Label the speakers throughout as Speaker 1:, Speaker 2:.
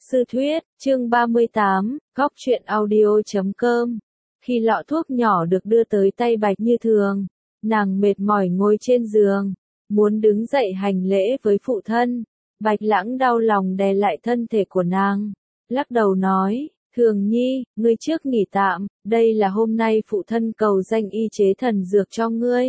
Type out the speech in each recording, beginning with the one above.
Speaker 1: Sư thuyết, chương 38, góc truyện audio.com. Khi lọ thuốc nhỏ được đưa tới tay Bạch Như Thường, nàng mệt mỏi ngồi trên giường, muốn đứng dậy hành lễ với phụ thân. Bạch Lãng đau lòng đè lại thân thể của nàng, lắc đầu nói, Thường Nhi, ngươi trước nghỉ tạm, đây là hôm nay phụ thân cầu danh y chế thần dược cho ngươi.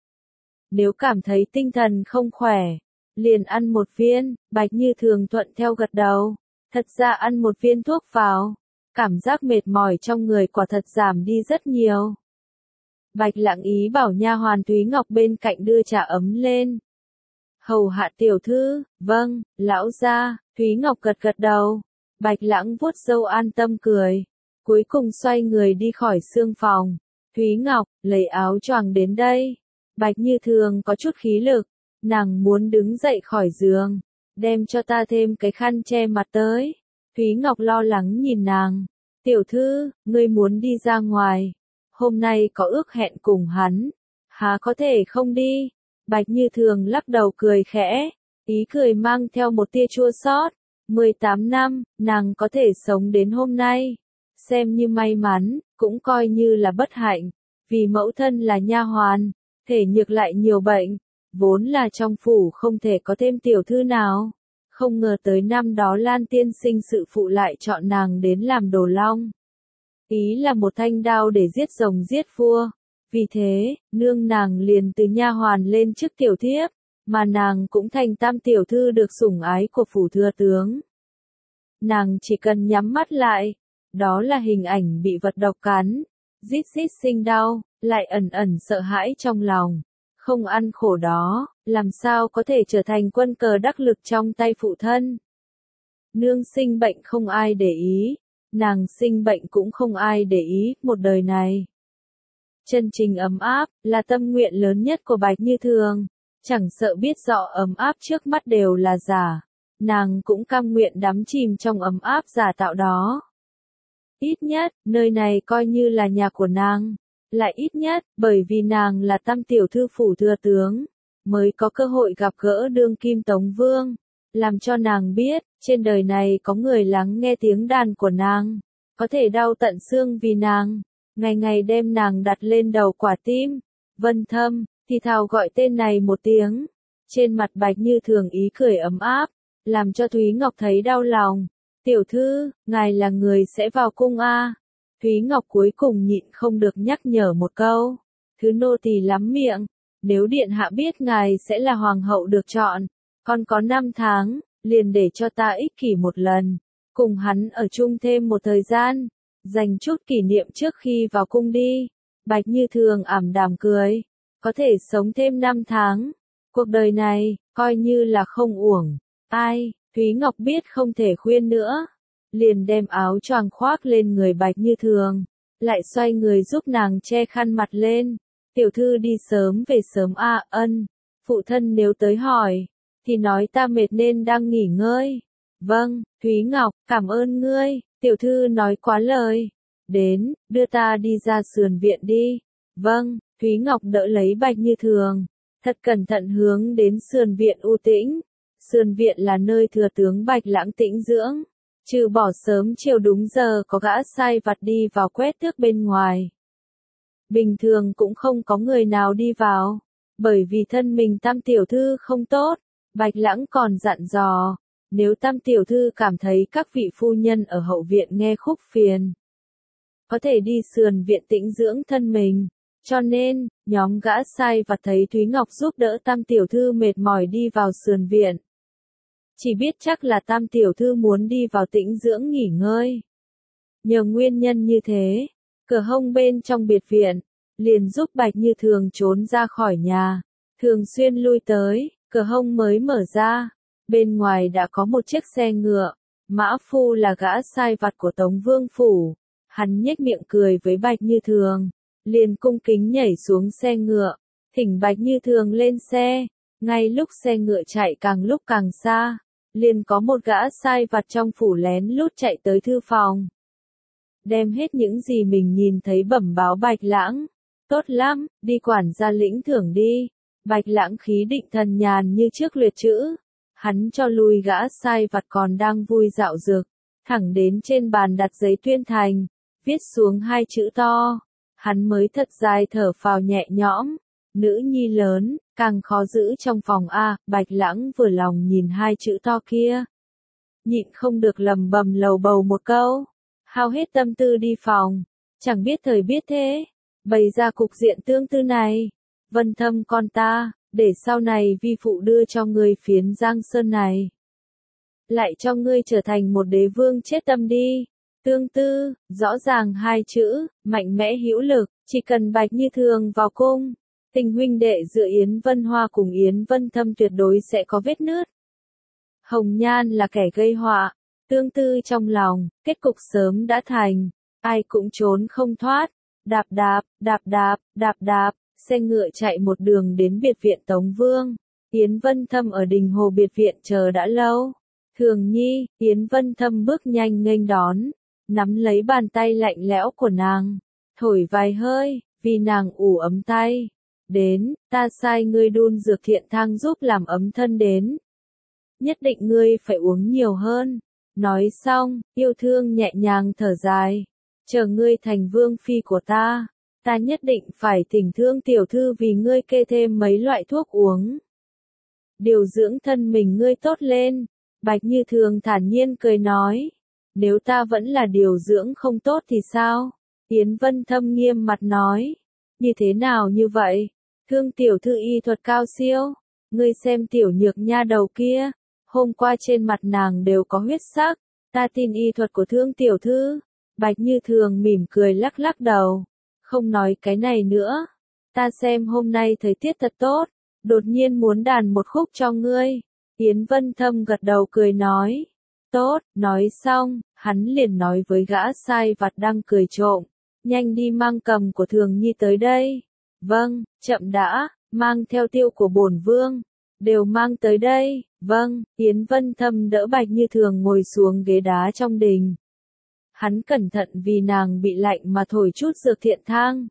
Speaker 1: Nếu cảm thấy tinh thần không khỏe, liền ăn một viên. Bạch Như Thường thuận theo gật đầu. Thật ra ăn một viên thuốc vào, cảm giác mệt mỏi trong người quả thật giảm đi rất nhiều. Bạch Lãng ý bảo nha hoàn Thúy Ngọc bên cạnh đưa trà ấm lên. Hầu hạ tiểu thư, vâng, lão gia. Thúy Ngọc gật gật đầu. Bạch Lãng vuốt râu an tâm cười, cuối cùng xoay người đi khỏi xương phòng. Thúy Ngọc, lấy áo choàng đến đây. Bạch Như Thường có chút khí lực, nàng muốn đứng dậy khỏi giường. Đem cho ta thêm cái khăn che mặt tới. Thúy Ngọc lo lắng nhìn nàng. Tiểu thư, ngươi muốn đi ra ngoài. Hôm nay có ước hẹn cùng hắn. Há có thể không đi. Bạch Như Thường lắc đầu cười khẽ. Ý cười mang theo một tia chua xót. 18 năm, nàng có thể sống đến hôm nay. Xem như may mắn, cũng coi như là bất hạnh. Vì mẫu thân là nha hoàn, thể nhược lại nhiều bệnh. Vốn là trong phủ không thể có thêm tiểu thư nào. Không ngờ tới năm đó Lan tiên sinh sự phụ lại chọn nàng đến làm đồ long. Ý là một thanh đao để giết rồng giết vua. Vì thế, nương nàng liền từ nha hoàn lên chức tiểu thiếp, mà nàng cũng thành tam tiểu thư được sủng ái của phủ thừa tướng. Nàng chỉ cần nhắm mắt lại, đó là hình ảnh bị vật độc cắn, rít rít sinh đau, lại ẩn ẩn sợ hãi trong lòng. Không ăn khổ đó, làm sao có thể trở thành quân cờ đắc lực trong tay phụ thân. Nương sinh bệnh không ai để ý, nàng sinh bệnh cũng không ai để ý, một đời này. Chân chính ấm áp, là tâm nguyện lớn nhất của Bạch Như Thường, chẳng sợ biết rõ ấm áp trước mắt đều là giả, nàng cũng cam nguyện đắm chìm trong ấm áp giả tạo đó. Ít nhất, nơi này coi như là nhà của nàng. Lại ít nhất, bởi vì nàng là tam tiểu thư phủ thừa tướng, mới có cơ hội gặp gỡ đương kim Tống Vương, làm cho nàng biết, trên đời này có người lắng nghe tiếng đàn của nàng, có thể đau tận xương vì nàng, ngày ngày đem nàng đặt lên đầu quả tim. Vân Thâm, thì thào gọi tên này một tiếng, trên mặt Bạch Như Thường ý cười ấm áp, làm cho Thúy Ngọc thấy đau lòng. Tiểu thư, ngài là người sẽ vào cung a? Thúy Ngọc cuối cùng nhịn không được nhắc nhở một câu. Thứ nô tỳ lắm miệng, nếu điện hạ biết ngài sẽ là hoàng hậu được chọn, còn có 5 tháng, liền để cho ta ích kỷ một lần, cùng hắn ở chung thêm một thời gian, dành chút kỷ niệm trước khi vào cung đi. Bạch Như Thường ảm đạm cười, có thể sống thêm 5 tháng, cuộc đời này, coi như là không uổng. Ai, Thúy Ngọc biết không thể khuyên nữa. Liền đem áo choàng khoác lên người Bạch Như Thường, lại xoay người giúp nàng che khăn mặt lên. Tiểu thư đi sớm về sớm a. Ân. Phụ thân nếu tới hỏi, thì nói ta mệt nên đang nghỉ ngơi. Vâng, Thúy Ngọc, cảm ơn ngươi. Tiểu thư nói quá lời. Đến, đưa ta đi ra sườn viện đi. Vâng, Thúy Ngọc đỡ lấy Bạch Như Thường, thật cẩn thận hướng đến sườn viện u tĩnh. Sườn viện là nơi thừa tướng Bạch Lãng tĩnh dưỡng. Trừ bỏ sớm chiều đúng giờ có gã sai vặt đi vào quét tước bên ngoài. Bình thường cũng không có người nào đi vào, bởi vì thân mình tam tiểu thư không tốt. Bạch Lãng còn dặn dò, nếu tam tiểu thư cảm thấy các vị phu nhân ở hậu viện nghe khúc phiền, có thể đi sườn viện tĩnh dưỡng thân mình. Cho nên, nhóm gã sai vặt thấy Thúy Ngọc giúp đỡ tam tiểu thư mệt mỏi đi vào sườn viện, chỉ biết chắc là tam tiểu thư muốn đi vào tĩnh dưỡng nghỉ ngơi. Nhờ nguyên nhân như thế, cửa hông bên trong biệt viện, liền giúp Bạch Như Thường trốn ra khỏi nhà, thường xuyên lui tới, cửa hông mới mở ra, bên ngoài đã có một chiếc xe ngựa, mã phu là gã sai vặt của Tống Vương Phủ, hắn nhếch miệng cười với Bạch Như Thường, liền cung kính nhảy xuống xe ngựa, thỉnh Bạch Như Thường lên xe. Ngay lúc xe ngựa chạy càng lúc càng xa, liền có một gã sai vặt trong phủ lén lút chạy tới thư phòng. Đem hết những gì mình nhìn thấy bẩm báo Bạch Lãng. Tốt lắm, đi quản gia lĩnh thưởng đi. Bạch Lãng khí định thần nhàn như trước liệt chữ. Hắn cho lui gã sai vặt còn đang vui dạo dược. thẳng đến trên bàn đặt giấy tuyên thành, viết xuống hai chữ to. Hắn mới thật dài thở phào nhẹ nhõm. Nữ nhi lớn, càng khó giữ trong phòng a. Bạch Lãng vừa lòng nhìn hai chữ to kia, nhịn không được lầm bầm lầu bầu một câu, hao hết tâm tư đi phòng, chẳng biết thời biết thế, bày ra cục diện tương tư này. Vân Thâm con ta, để sau này vi phụ đưa cho ngươi phiến Giang Sơn này, lại cho ngươi trở thành một đế vương chết tâm đi. Tương tư, rõ ràng hai chữ, mạnh mẽ hữu lực, chỉ cần Bạch Như Thường vào cung, tình huynh đệ giữa Yến Vân Hoa cùng Yến Vân Thâm tuyệt đối sẽ có vết nứt. Hồng Nhan là kẻ gây họa, tương tư trong lòng, kết cục sớm đã thành, ai cũng trốn không thoát. Đạp đạp, đạp đạp, đạp đạp, xe ngựa chạy một đường đến biệt viện Tống Vương. Yến Vân Thâm ở đình hồ biệt viện chờ đã lâu. Thường Nhi, Yến Vân Thâm bước nhanh nghênh đón, nắm lấy bàn tay lạnh lẽo của nàng, thổi vài hơi, vì nàng ủ ấm tay. Đến, ta sai ngươi đun dược thiện thang giúp làm ấm thân đến. Nhất định ngươi phải uống nhiều hơn. Nói xong, yêu thương nhẹ nhàng thở dài. Chờ ngươi thành vương phi của ta nhất định phải thỉnh thương tiểu thư vì ngươi kê thêm mấy loại thuốc uống. Điều dưỡng thân mình ngươi tốt lên. Bạch Như Thường thản nhiên cười nói. Nếu ta vẫn là điều dưỡng không tốt thì sao? Yến Vân Thâm nghiêm mặt nói. Như thế nào như vậy? Thương tiểu thư y thuật cao siêu. Ngươi xem tiểu nhược nha đầu kia. Hôm qua trên mặt nàng đều có huyết sắc. Ta tin y thuật của thương tiểu thư. Bạch Như Thường mỉm cười lắc lắc đầu. Không nói cái này nữa. Ta xem hôm nay thời tiết thật tốt. Đột nhiên muốn đàn một khúc cho ngươi. Yến Vân Thâm gật đầu cười nói. Tốt, nói xong, hắn liền nói với gã sai vặt đang cười trộm. Nhanh đi mang cầm của Thường Nhi tới đây. Vâng, chậm đã, mang theo tiêu của bổn vương. Đều mang tới đây. Vâng, Yến Vân Thâm đỡ Bạch Như Thường ngồi xuống ghế đá trong đình. Hắn cẩn thận vì nàng bị lạnh mà thổi chút dược thiện thang.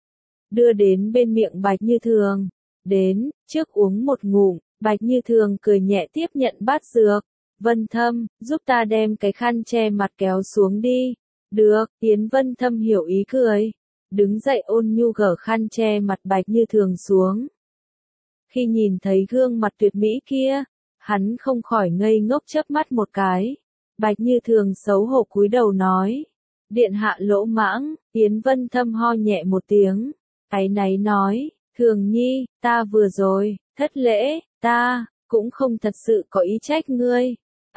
Speaker 1: Đưa đến bên miệng Bạch Như Thường. Đến, trước uống một ngụm, Bạch Như Thường cười nhẹ tiếp nhận bát dược. Vân Thâm, giúp ta đem cái khăn che mặt kéo xuống đi. Được, Yến Vân Thâm hiểu ý cười. Đứng dậy ôn nhu gỡ khăn che mặt Bạch Như Thường xuống. Khi nhìn thấy gương mặt tuyệt mỹ kia, hắn không khỏi ngây ngốc chớp mắt một cái. Bạch Như Thường xấu hổ cúi đầu nói. Điện hạ lỗ mãng. Yến Vân Thâm ho nhẹ một tiếng. Áy náy nói. Thường Nhi, ta vừa rồi, thất lễ, ta cũng không thật sự có ý trách ngươi.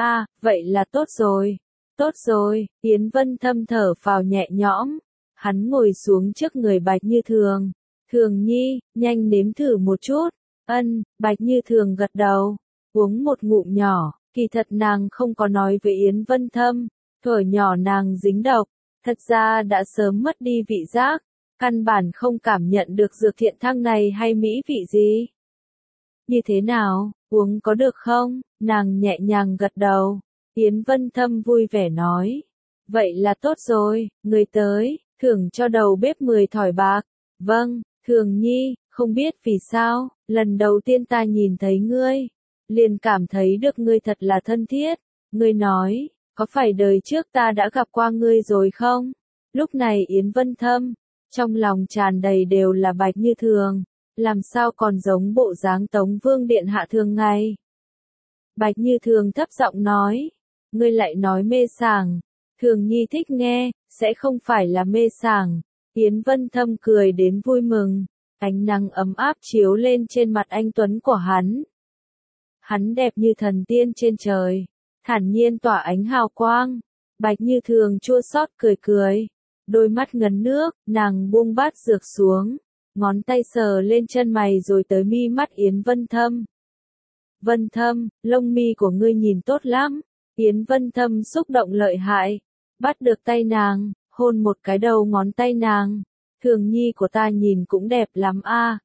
Speaker 1: Vậy là tốt rồi. Tốt rồi, Yến Vân Thâm thở phào nhẹ nhõm. Hắn ngồi xuống trước người Bạch Như Thường. Thường Nhi, nhanh nếm thử một chút. Bạch Như Thường gật đầu. Uống một ngụm nhỏ. Kỳ thật nàng không có nói với Yến Vân Thâm. Thuở nhỏ nàng dính độc. Thật ra đã sớm mất đi vị giác. Căn bản không cảm nhận được dược thiện thang này hay mỹ vị gì. Như thế nào, uống có được không? Nàng nhẹ nhàng gật đầu. Yến Vân Thâm vui vẻ nói. Vậy là tốt rồi, người tới, thưởng cho đầu bếp 10 thỏi bạc. Vâng, Thường Nhi, không biết vì sao, lần đầu tiên ta nhìn thấy ngươi, liền cảm thấy được ngươi thật là thân thiết. Ngươi nói, có phải đời trước ta đã gặp qua ngươi rồi không? Lúc này Yến Vân Thâm, trong lòng tràn đầy đều là Bạch Như Thường, làm sao còn giống bộ dáng Tống Vương điện hạ thường ngày. Bạch Như Thường thấp giọng nói, ngươi lại nói mê sảng, Thường Nhi thích nghe, sẽ không phải là mê sảng. Yến Vân Thâm cười đến vui mừng, ánh nắng ấm áp chiếu lên trên mặt anh tuấn của hắn. Hắn đẹp như thần tiên trên trời, thản nhiên tỏa ánh hào quang. Bạch Như Thường chua xót cười cười, đôi mắt ngấn nước, nàng buông bát dược xuống, ngón tay sờ lên chân mày rồi tới mi mắt Yến Vân Thâm. Vân Thâm, lông mi của ngươi nhìn tốt lắm. Yến Vân Thâm xúc động lợi hại, bắt được tay nàng, hôn một cái đầu ngón tay nàng. Thường Nhi của ta nhìn cũng đẹp lắm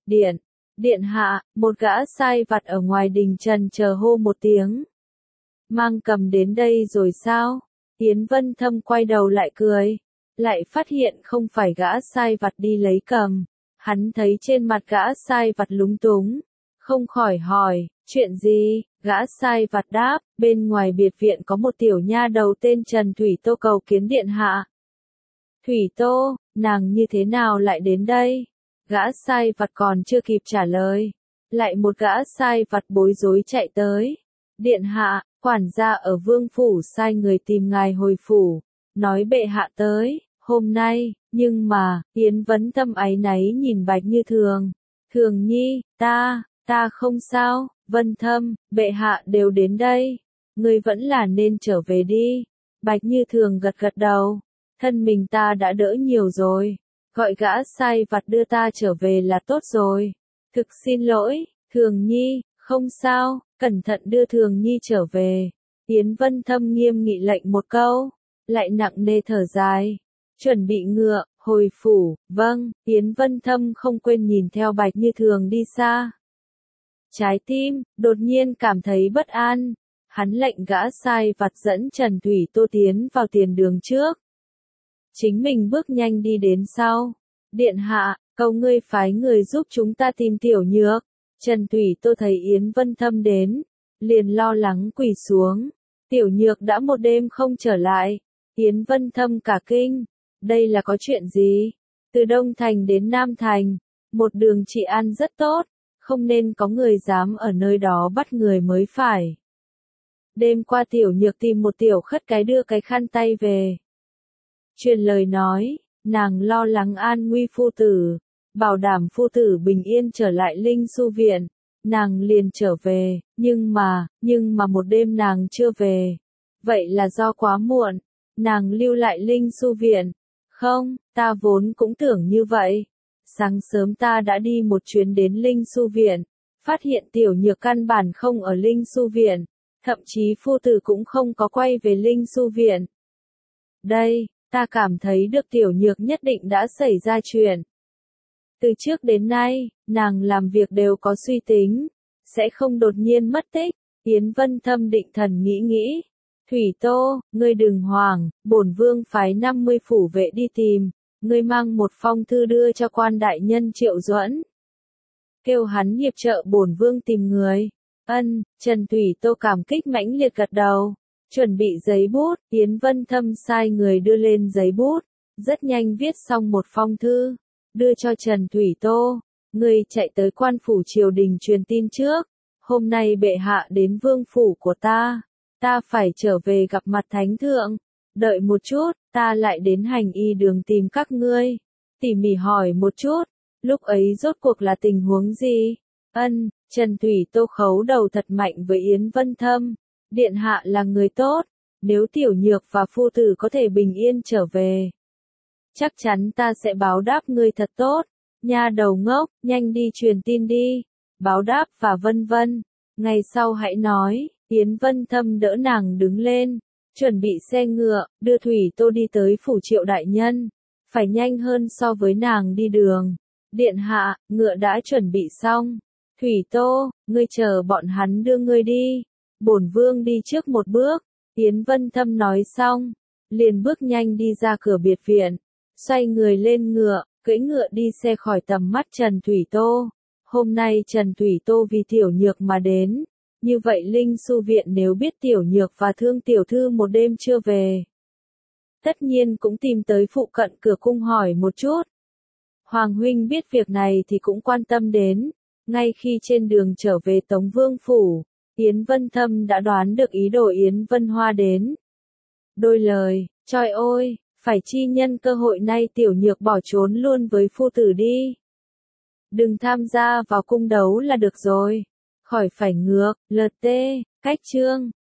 Speaker 1: điện hạ, một gã sai vặt ở ngoài đình trần chờ hô một tiếng. Mang cầm đến đây rồi sao? Yến Vân Thâm quay đầu lại cười, lại phát hiện không phải gã sai vặt đi lấy cầm. Hắn thấy trên mặt gã sai vặt lúng túng, không khỏi hỏi, chuyện gì? Gã sai vặt đáp, bên ngoài biệt viện có một tiểu nha đầu tên Trần Thủy Tô cầu kiến điện hạ. Thủy Tô, nàng như thế nào lại đến đây? Gã sai vặt còn chưa kịp trả lời. Lại một gã sai vặt bối rối chạy tới. Điện hạ, quản gia ở vương phủ sai người tìm ngài hồi phủ, nói bệ hạ tới, hôm nay, nhưng mà, Yến Vấn Tâm áy náy nhìn Bạch Như Thường. Thường nhi, ta không sao, Vân Thâm, bệ hạ đều đến đây. Ngươi vẫn là nên trở về đi. Bạch Như Thường gật gật đầu. Thân mình ta đã đỡ nhiều rồi. Gọi gã sai vặt đưa ta trở về là tốt rồi. Thực xin lỗi, Thường nhi, không sao, cẩn thận đưa Thường nhi trở về. Yến Vân Thâm nghiêm nghị lệnh một câu, lại nặng nề thở dài. Chuẩn bị ngựa, hồi phủ, vâng, Yến Vân Thâm không quên nhìn theo Bạch Như Thường đi xa. Trái tim, đột nhiên cảm thấy bất an. Hắn lệnh gã sai vặt dẫn Trần Thủy Tô tiến vào tiền đường trước. Chính mình bước nhanh đi đến sau. Điện hạ, cầu ngươi phái người giúp chúng ta tìm Tiểu Nhược. Trần Thủy Tô thấy Yến Vân Thâm đến, liền lo lắng quỳ xuống. Tiểu Nhược đã một đêm không trở lại. Yến Vân Thâm cả kinh. Đây là có chuyện gì? Từ Đông Thành đến Nam Thành, một đường trị an rất tốt, không nên có người dám ở nơi đó bắt người mới phải. Đêm qua Tiểu Nhược tìm một tiểu khất cái đưa cái khăn tay về. Truyền lời nói, nàng lo lắng an nguy phu tử, bảo đảm phu tử bình yên trở lại Linh Su Viện. Nàng liền trở về, nhưng mà một đêm nàng chưa về. Vậy là do quá muộn, nàng lưu lại Linh Su Viện. Không, ta vốn cũng tưởng như vậy. Sáng sớm ta đã đi một chuyến đến Linh Su Viện, phát hiện Tiểu Nhược căn bản không ở Linh Su Viện, thậm chí phu tử cũng không có quay về Linh Su Viện. Đây, ta cảm thấy được Tiểu Nhược nhất định đã xảy ra chuyện. Từ trước đến nay, nàng làm việc đều có suy tính, sẽ không đột nhiên mất tích. Yến Vân Thâm định thần nghĩ nghĩ. Thủy Tô, ngươi đừng hoảng, bổn vương phái 50 phủ vệ đi tìm, ngươi mang một phong thư đưa cho quan đại nhân Triệu Duẫn. Kêu hắn hiệp trợ bổn vương tìm người. Ân, Trần Thủy Tô cảm kích mãnh liệt gật đầu. Chuẩn bị giấy bút, Yến Vân Thâm sai người đưa lên giấy bút, rất nhanh viết xong một phong thư, đưa cho Trần Thủy Tô. Ngươi chạy tới quan phủ triều đình truyền tin trước, hôm nay bệ hạ đến vương phủ của ta phải trở về gặp mặt thánh thượng. Đợi một chút, ta lại đến hành y đường tìm các ngươi, tỉ mỉ hỏi một chút, lúc ấy rốt cuộc là tình huống gì? Ân, Trần Thủy Tô khấu đầu thật mạnh với Yến Vân Thâm. Điện hạ là người tốt, nếu Tiểu Nhược và phu tử có thể bình yên trở về, chắc chắn ta sẽ báo đáp ngươi thật tốt. Nha đầu ngốc, nhanh đi truyền tin đi, báo đáp và vân vân. Ngày sau hãy nói. Yến Vân Thâm đỡ nàng đứng lên, chuẩn bị xe ngựa, đưa Thủy Tô đi tới phủ Triệu đại nhân. Phải nhanh hơn so với nàng đi đường. Điện hạ, ngựa đã chuẩn bị xong. Thủy Tô, ngươi chờ bọn hắn đưa ngươi đi. Bổn vương đi trước một bước. Yến Vân Thâm nói xong, liền bước nhanh đi ra cửa biệt viện, xoay người lên ngựa, cưỡi ngựa đi xe khỏi tầm mắt Trần Thủy Tô. Hôm nay Trần Thủy Tô vì Tiểu Nhược mà đến. Như vậy Linh Su Viện nếu biết Tiểu Nhược và Thương tiểu thư một đêm chưa về, tất nhiên cũng tìm tới phụ cận cửa cung hỏi một chút. Hoàng huynh biết việc này thì cũng quan tâm đến. Ngay khi trên đường trở về Tống Vương phủ, Yến Vân Thâm đã đoán được ý đồ Yến Vân Hoa đến. Đôi lời, trời ơi, phải chi nhân cơ hội này Tiểu Nhược bỏ trốn luôn với phu tử đi. Đừng tham gia vào cung đấu là được rồi. Khỏi phải ngược, LT, cách chương.